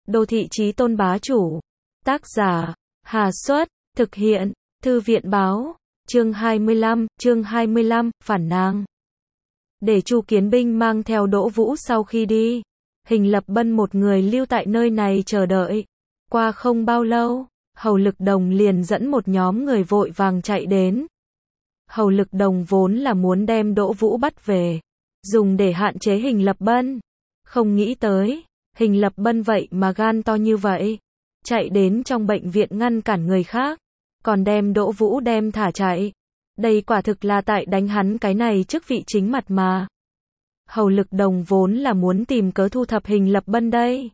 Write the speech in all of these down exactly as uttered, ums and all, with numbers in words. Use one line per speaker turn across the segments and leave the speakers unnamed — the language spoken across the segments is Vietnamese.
Đô thị chí tôn bá chủ. Tác giả, Hà Xuất, thực hiện, Thư viện báo, chương hai mươi lăm, chương hai mươi lăm, phản nàng. Để Chu Kiến Binh mang theo Đỗ Vũ sau khi đi, Hình Lập Bân một người lưu tại nơi này chờ đợi. Qua không bao lâu, Hầu Lực Đồng liền dẫn một nhóm người vội vàng chạy đến. Hầu Lực Đồng vốn là muốn đem Đỗ Vũ bắt về, dùng để hạn chế Hình Lập Bân. Không nghĩ tới, Hình Lập Bân vậy mà gan to như vậy, chạy đến trong bệnh viện ngăn cản người khác, còn đem Đỗ Vũ đem thả chạy. Đây quả thực là tại đánh hắn cái này chức vị chính mặt mà. Hầu Lực Đồng vốn là muốn tìm cớ thu thập Hình Lập Bân đây.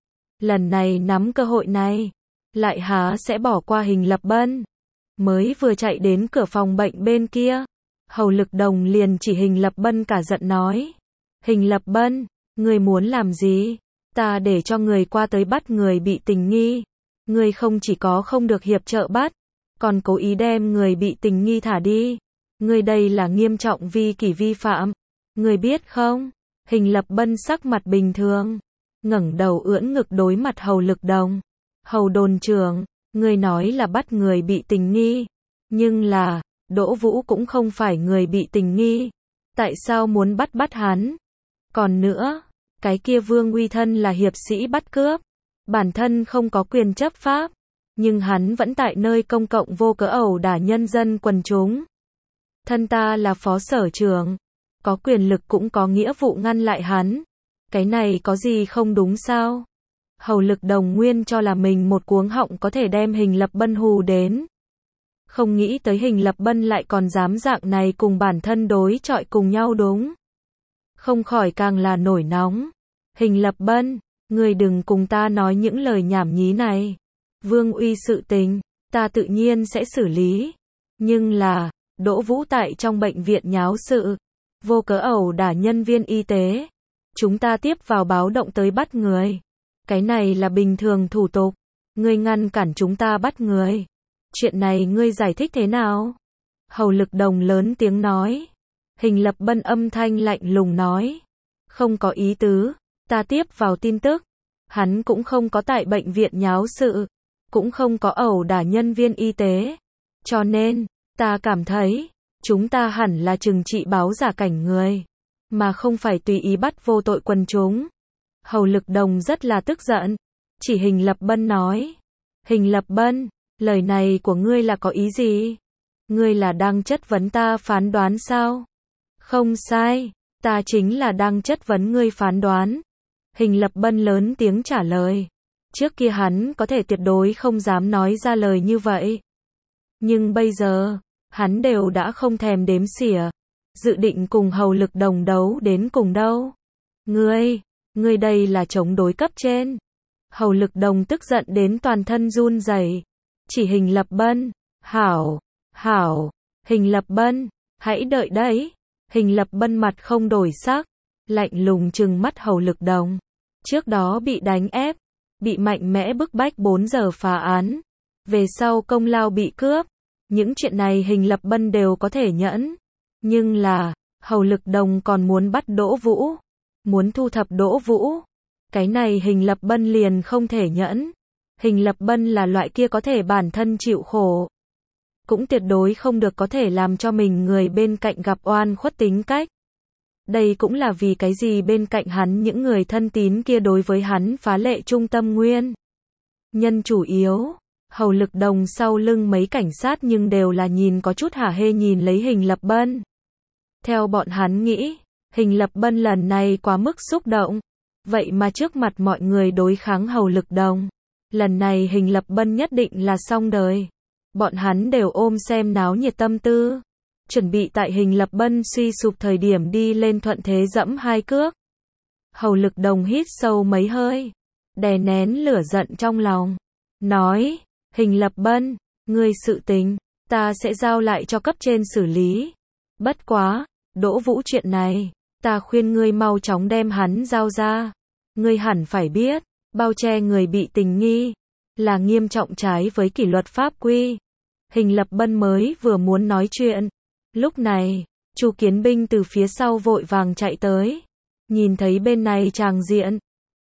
Lần này nắm cơ hội này, lại há sẽ bỏ qua Hình Lập Bân. Mới vừa chạy đến cửa phòng bệnh bên kia, Hầu Lực Đồng liền chỉ Hình Lập Bân cả giận nói. Hình Lập Bân, ngươi muốn làm gì? Ta để cho người qua tới bắt người bị tình nghi. Ngươi không chỉ có không được hiệp trợ bắt, còn cố ý đem người bị tình nghi thả đi. Ngươi đây là nghiêm trọng vi kỷ vi phạm. Ngươi biết không? Hình Lập Bân sắc mặt bình thường, ngẩng đầu ưỡn ngực đối mặt Hầu Lực Đồng. Hầu đồn trưởng, ngươi nói là bắt người bị tình nghi. Nhưng là, Đỗ Vũ cũng không phải người bị tình nghi. Tại sao muốn bắt bắt hắn? Còn nữa, cái kia Vương Uy thân là hiệp sĩ bắt cướp, bản thân không có quyền chấp pháp, nhưng hắn vẫn tại nơi công cộng vô cớ ẩu đả nhân dân quần chúng. Thân ta là phó sở trưởng, có quyền lực cũng có nghĩa vụ ngăn lại hắn. Cái này có gì không đúng sao? Hầu Lực Đồng nguyên cho là mình một cuống họng có thể đem Hình Lập Bân hù đến. Không nghĩ tới Hình Lập Bân lại còn dám dạng này cùng bản thân đối chọi cùng nhau đúng. Không khỏi càng là nổi nóng. Hình Lập Bân, ngươi đừng cùng ta nói những lời nhảm nhí này. Vương Uy sự tình, ta tự nhiên sẽ xử lý. Nhưng là, Đỗ Vũ tại trong bệnh viện nháo sự, vô cớ ẩu đả nhân viên y tế. Chúng ta tiếp vào báo động tới bắt người. Cái này là bình thường thủ tục. Ngươi ngăn cản chúng ta bắt người. Chuyện này ngươi giải thích thế nào? Hầu Lực Đồng lớn tiếng nói. Hình Lập Bân âm thanh lạnh lùng nói. Không có ý tứ, ta tiếp vào tin tức. Hắn cũng không có tại bệnh viện nháo sự, cũng không có ẩu đả nhân viên y tế. Cho nên, ta cảm thấy, chúng ta hẳn là trừng trị báo giả cảnh người, mà không phải tùy ý bắt vô tội quần chúng. Hầu Lực Đồng rất là tức giận, chỉ Hình Lập Bân nói. Hình Lập Bân, lời này của ngươi là có ý gì? Ngươi là đang chất vấn ta phán đoán sao? Không sai, ta chính là đang chất vấn ngươi phán đoán. Hình Lập Bân lớn tiếng trả lời. Trước kia hắn có thể tuyệt đối không dám nói ra lời như vậy. Nhưng bây giờ, hắn đều đã không thèm đếm xỉa, dự định cùng Hầu Lực Đồng đấu đến cùng đâu. Ngươi, ngươi đây là chống đối cấp trên. Hầu Lực Đồng tức giận đến toàn thân run rẩy, chỉ Hình Lập Bân. Hảo, hảo, Hình Lập Bân, hãy đợi đấy. Hình Lập Bân mặt không đổi sắc, lạnh lùng trừng mắt Hầu Lực Đồng. Trước đó bị đánh ép, bị mạnh mẽ bức bách bốn giờ phá án, về sau công lao bị cướp, những chuyện này Hình Lập Bân đều có thể nhẫn. Nhưng là, Hầu Lực Đồng còn muốn bắt Đỗ Vũ, muốn thu thập Đỗ Vũ. Cái này Hình Lập Bân liền không thể nhẫn. Hình Lập Bân là loại kia có thể bản thân chịu khổ, cũng tuyệt đối không được có thể làm cho mình người bên cạnh gặp oan khuất tính cách. Đây cũng là vì cái gì bên cạnh hắn những người thân tín kia đối với hắn phá lệ trung tâm nguyên nhân chủ yếu. Hầu Lực Đồng sau lưng mấy cảnh sát nhưng đều là nhìn có chút hả hê nhìn lấy Hình Lập Bân. Theo bọn hắn nghĩ, Hình Lập Bân lần này quá mức xúc động, vậy mà trước mặt mọi người đối kháng Hầu Lực Đồng. Lần này Hình Lập Bân nhất định là xong đời. Bọn hắn đều ôm xem náo nhiệt tâm tư, chuẩn bị tại Hình Lập Bân suy sụp thời điểm đi lên thuận thế dẫm hai cước. Hầu Lực Đồng hít sâu mấy hơi, đè nén lửa giận trong lòng, nói, Hình Lập Bân, ngươi sự tình, ta sẽ giao lại cho cấp trên xử lý. Bất quá, Đỗ Vũ chuyện này, ta khuyên ngươi mau chóng đem hắn giao ra. Ngươi hẳn phải biết, bao che người bị tình nghi, là nghiêm trọng trái với kỷ luật pháp quy. Hình Lập Bân mới vừa muốn nói chuyện. Lúc này, Chu Kiến Binh từ phía sau vội vàng chạy tới. Nhìn thấy bên này tràng diện,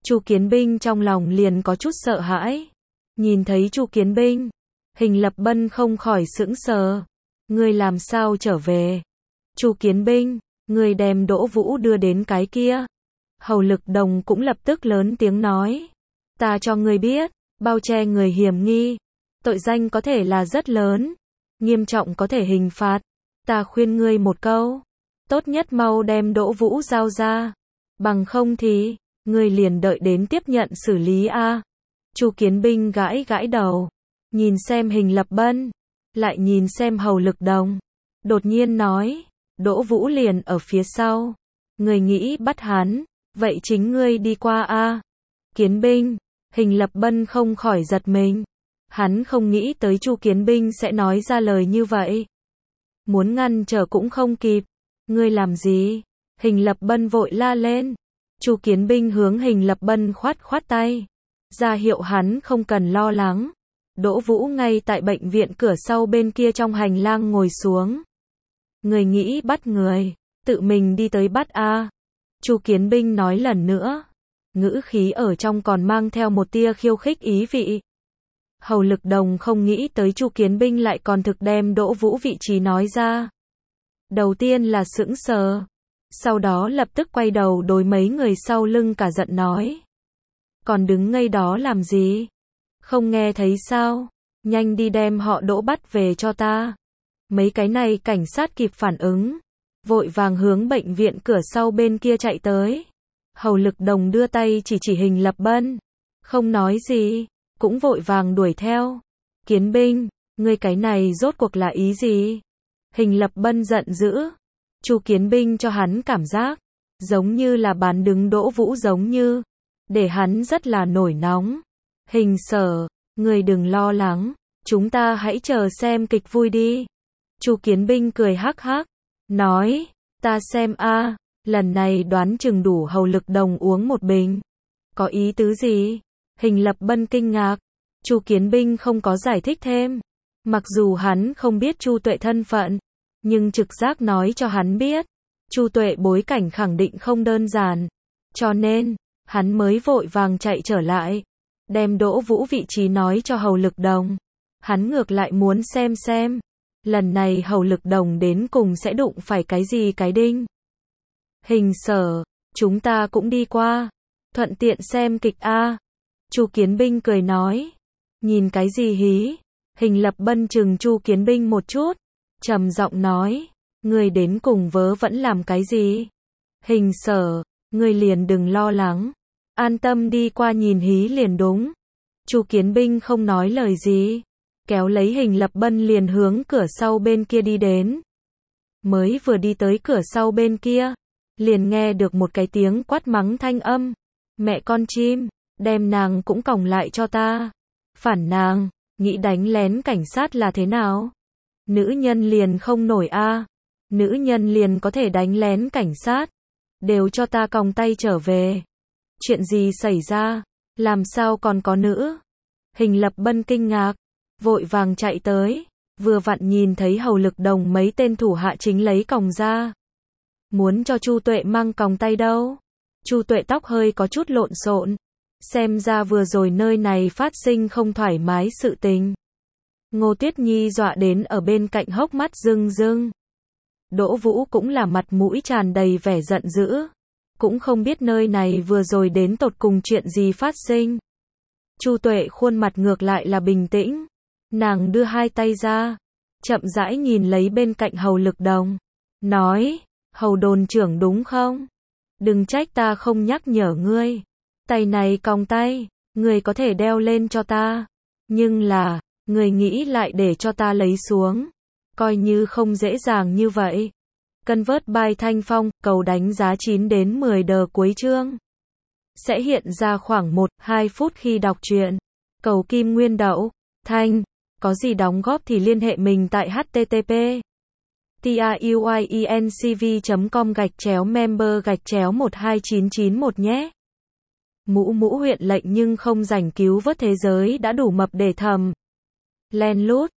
Chu Kiến Binh trong lòng liền có chút sợ hãi. Nhìn thấy Chu Kiến Binh, Hình Lập Bân không khỏi sững sờ. Ngươi làm sao trở về? Chu Kiến Binh, ngươi đem Đỗ Vũ đưa đến cái kia. Hầu Lực Đồng cũng lập tức lớn tiếng nói. Ta cho ngươi biết, bao che người hiểm nghi. Tội danh có thể là rất lớn. Nghiêm trọng có thể hình phạt. Ta khuyên ngươi một câu. Tốt nhất mau đem Đỗ Vũ giao ra. Bằng không thì, ngươi liền đợi đến tiếp nhận xử lý a. Chu Kiến Binh gãi gãi đầu. Nhìn xem Hình Lập Bân. Lại nhìn xem Hầu Lực Đồng. Đột nhiên nói. Đỗ Vũ liền ở phía sau. Ngươi nghĩ bắt hắn. Vậy chính ngươi đi qua a. Kiến Binh. Hình Lập Bân không khỏi giật mình. Hắn không nghĩ tới Chu Kiến Binh sẽ nói ra lời như vậy. Muốn ngăn trở cũng không kịp. Ngươi làm gì? Hình Lập Bân vội la lên. Chu Kiến Binh hướng Hình Lập Bân khoát khoát tay. Ra hiệu hắn không cần lo lắng. Đỗ Vũ ngay tại bệnh viện cửa sau bên kia trong hành lang ngồi xuống. Người nghĩ bắt người, tự mình đi tới bắt a. Chu Kiến Binh nói lần nữa. Ngữ khí ở trong còn mang theo một tia khiêu khích ý vị. Hầu Lực Đồng không nghĩ tới Chu Kiến Binh lại còn thực đem Đỗ Vũ vị trí nói ra. Đầu tiên là sững sờ. Sau đó lập tức quay đầu đối mấy người sau lưng cả giận nói. Còn đứng ngây đó làm gì? Không nghe thấy sao? Nhanh đi đem họ Đỗ bắt về cho ta. Mấy cái này cảnh sát kịp phản ứng. Vội vàng hướng bệnh viện cửa sau bên kia chạy tới. Hầu Lực Đồng đưa tay chỉ chỉ Hình Lập Bân. Không nói gì. Cũng vội vàng đuổi theo. Kiến Binh, ngươi cái này rốt cuộc là ý gì? Hình Lập Bân giận dữ. Chu Kiến Binh cho hắn cảm giác. Giống như là bán đứng Đỗ Vũ giống như. Để hắn rất là nổi nóng. Hình Sở, ngươi đừng lo lắng. Chúng ta hãy chờ xem kịch vui đi. Chu Kiến Binh cười hắc hắc. Nói, ta xem a, lần này đoán chừng đủ Hầu Lực Đồng uống một bình. Có ý tứ gì? Hình Lập Bân kinh ngạc. Chu Kiến Binh không có giải thích thêm. Mặc dù hắn không biết Chu Tuệ thân phận, nhưng trực giác nói cho hắn biết. Chu Tuệ bối cảnh khẳng định không đơn giản. Cho nên, hắn mới vội vàng chạy trở lại. Đem Đỗ Vũ vị trí nói cho Hầu Lực Đồng. Hắn ngược lại muốn xem xem. Lần này Hầu Lực Đồng đến cùng sẽ đụng phải cái gì cái đinh. Hình Sở, chúng ta cũng đi qua. Thuận tiện xem kịch a. Chu Kiến Binh cười nói. Nhìn cái gì hí? Hình Lập Bân chừng Chu Kiến Binh một chút. Trầm giọng nói. Ngươi đến cùng vớ vẫn làm cái gì? Hình Sở, ngươi liền đừng lo lắng. An tâm đi qua nhìn hí liền đúng. Chu Kiến Binh không nói lời gì. Kéo lấy Hình Lập Bân liền hướng cửa sau bên kia đi đến. Mới vừa đi tới cửa sau bên kia. Liền nghe được một cái tiếng quát mắng thanh âm. Mẹ con chim, đem nàng cũng còng lại cho ta. Phản nàng, nghĩ đánh lén cảnh sát là thế nào? Nữ nhân liền không nổi a. Nữ nhân liền có thể đánh lén cảnh sát. Đều cho ta còng tay trở về. Chuyện gì xảy ra? Làm sao còn có nữ? Hình Lập Bân kinh ngạc. Vội vàng chạy tới. Vừa vặn nhìn thấy Hầu Lực Đồng mấy tên thủ hạ chính lấy còng ra. Muốn cho Chu Tuệ mang còng tay đâu? Chu Tuệ tóc hơi có chút lộn xộn. Xem ra vừa rồi nơi này phát sinh không thoải mái sự tình. Ngô Tuyết Nhi dọa đến ở bên cạnh hốc mắt rưng rưng. Đỗ Vũ cũng là mặt mũi tràn đầy vẻ giận dữ. Cũng không biết nơi này vừa rồi đến tột cùng chuyện gì phát sinh. Chu Tuệ khuôn mặt ngược lại là bình tĩnh. Nàng đưa hai tay ra. Chậm rãi nhìn lấy bên cạnh Hầu Lực Đồng. Nói, Hầu đồn trưởng đúng không? Đừng trách ta không nhắc nhở ngươi. Tay này còng tay, ngươi có thể đeo lên cho ta. Nhưng là, ngươi nghĩ lại để cho ta lấy xuống. Coi như không dễ dàng như vậy. Convert by Thanh Phong, cầu đánh giá chín đến mười đờ cuối chương. Sẽ hiện ra khoảng một đến hai phút khi đọc truyện. Cầu Kim Nguyên Đậu, Thanh. Có gì đóng góp thì liên hệ mình tại h t t p truyencv chấm com gạch chéo member gạch chéo một hai chín chín một nhé. Mũ mũ huyện lệnh nhưng không rảnh cứu vớt thế giới đã đủ mập để thầm. Len lút.